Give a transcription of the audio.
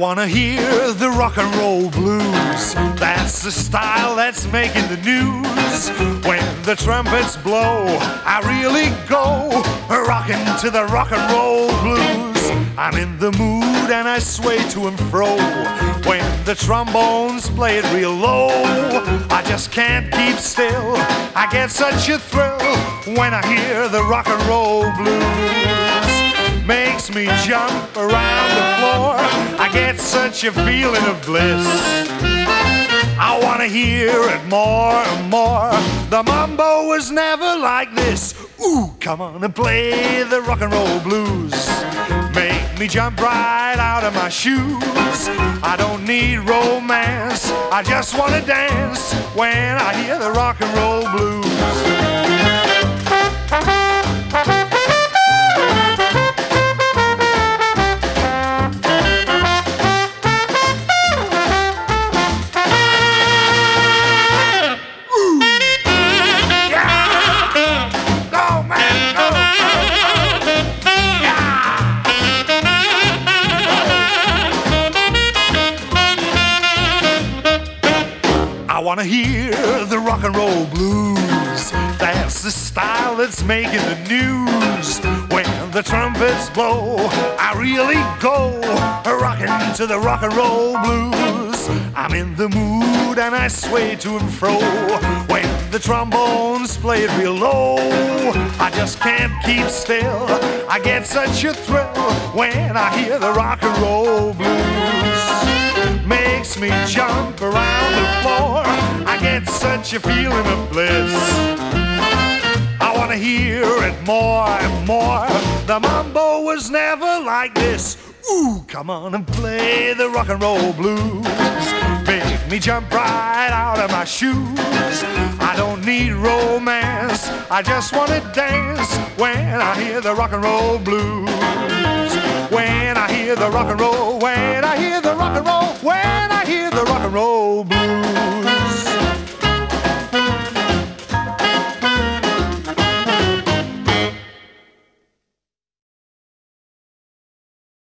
wanna hear the rock and roll blues. That's the style that's making the news. When the trumpets blow, I really go rocking to the rock and roll blues. I'm in the mood and I sway to and fro. When the trombones play it real low, I just can't keep still. I get such a thrill when I hear the rock and roll blues. Makes me jump around the floor. I get such a feeling of bliss. I wanna hear it more and more. The mambo was never like this. Ooh, come on and play the rock and roll blues. Make me jump right out of my shoes. I don't need romance, I just wanna dance when I hear the rock and roll blues. I wanna hear the rock and roll blues. That's the style that's making the news. When the trumpets blow, I really go rocking to the rock and roll blues. I'm in the mood and I sway to and fro. When the trombones play it real low, I just can't keep still. I get such a thrill when I hear the rock and roll blues. Makes me jump around the floor. I get such a feeling of bliss. I wanna hear it more and more. The mambo was never like this. Ooh, come on and play the rock and roll blues. Make me jump right out of my shoes. I don't need romance, I just wanna dance when I hear the rock and roll blues. When I hear the rock and roll, when I hear the rock and roll, when I hear the rock and roll blues.